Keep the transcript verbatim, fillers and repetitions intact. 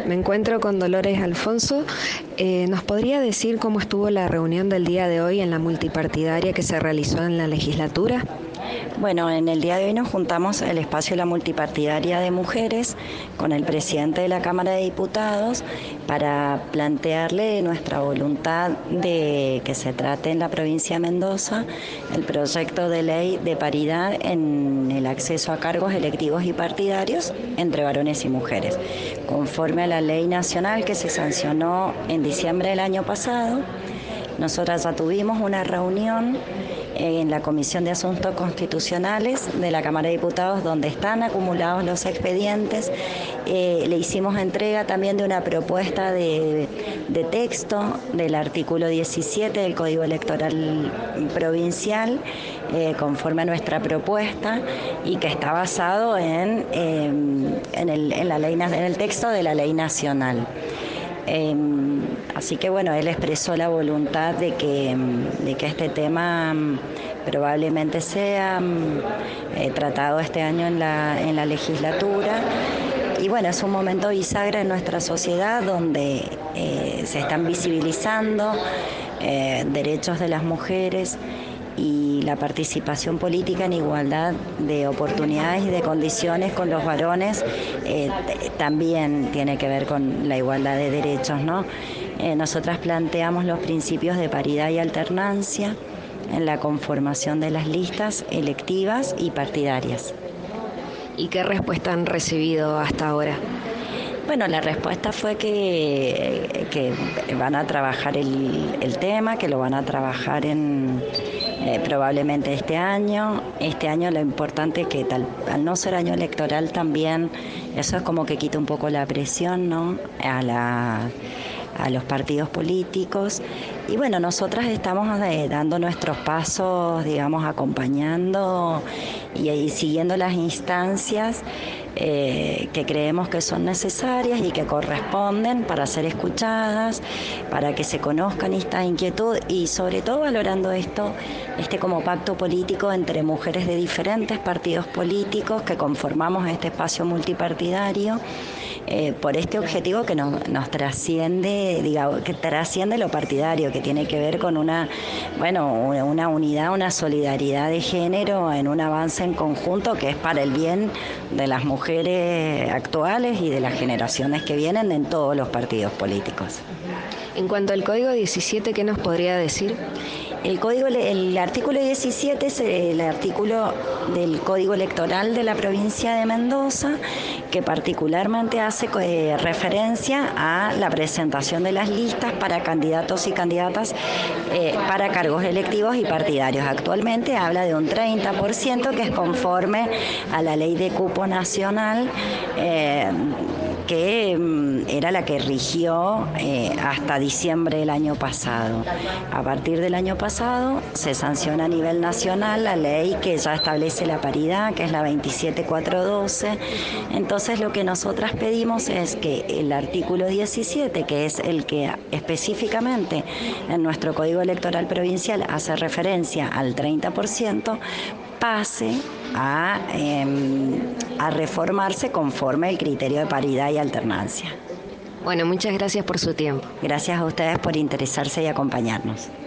Me encuentro con Dolores Alfonso. Eh, ¿nos podría decir cómo estuvo la reunión del día de hoy en la multipartidaria que se realizó en la legislatura? Bueno, en el día de hoy nos juntamos el espacio de la multipartidaria de mujeres con el presidente de la Cámara de Diputados para plantearle nuestra voluntad de que se trate en la provincia de Mendoza el proyecto de ley de paridad en el acceso a cargos electivos y partidarios entre varones y mujeres, conforme a la ley nacional que se sancionó en diciembre del año pasado. Nosotras ya tuvimos una reunión en la Comisión de Asuntos Constitucionales de la Cámara de Diputados, donde están acumulados los expedientes. Eh, le hicimos entrega también de una propuesta de, de texto del artículo diecisiete del Código Electoral Provincial, eh, conforme a nuestra propuesta, y que está basado en, eh, en, el, en, la ley, en el texto de la ley nacional. Eh, así que bueno, él expresó la voluntad de que, de que este tema probablemente sea eh, tratado este año en la, en la legislatura. Y bueno, es un momento bisagra en nuestra sociedad donde eh, se están visibilizando eh, derechos de las mujeres y la participación política en igualdad de oportunidades y de condiciones con los varones eh, también tiene que ver con la igualdad de derechos, ¿no? Eh, nosotras planteamos los principios de paridad y alternancia en la conformación de las listas electivas y partidarias. ¿Y qué respuesta han recibido hasta ahora? Bueno, la respuesta fue que, que van a trabajar el, el tema, que lo van a trabajar en eh, probablemente este año. Este año lo importante es que tal, al no ser año electoral también, eso es como que quita un poco la presión, ¿no?, a la... a los partidos políticos. Y bueno, nosotras estamos eh, dando nuestros pasos, digamos, acompañando y, y siguiendo las instancias eh, que creemos que son necesarias y que corresponden para ser escuchadas, para que se conozcan esta inquietud y sobre todo valorando esto, este como pacto político entre mujeres de diferentes partidos políticos que conformamos este espacio multipartidario. Eh, por este objetivo que nos, nos trasciende, digamos, que trasciende lo partidario, que tiene que ver con una, bueno, una unidad, una solidaridad de género en un avance en conjunto que es para el bien de las mujeres actuales y de las generaciones que vienen en todos los partidos políticos. En cuanto al Código diecisiete, ¿qué nos podría decir? El código, el artículo diecisiete es el artículo del Código Electoral de la provincia de Mendoza, que particularmente hace eh, referencia a la presentación de las listas para candidatos y candidatas eh, para cargos electivos y partidarios. Actualmente habla de un treinta por ciento, que es conforme a la ley de cupo nacional, eh, que mm, era la que rigió eh, hasta diciembre del año pasado. A partir del año pasado se sanciona a nivel nacional la ley que ya establece la paridad, que es la veintisiete mil cuatrocientos doce. Entonces lo que nosotras pedimos es que el artículo diecisiete, que es el que específicamente en nuestro Código Electoral Provincial hace referencia al treinta por ciento, pase a, eh, a reformarse conforme el criterio de paridad y alternancia. Bueno, muchas gracias por su tiempo. Gracias a ustedes por interesarse y acompañarnos.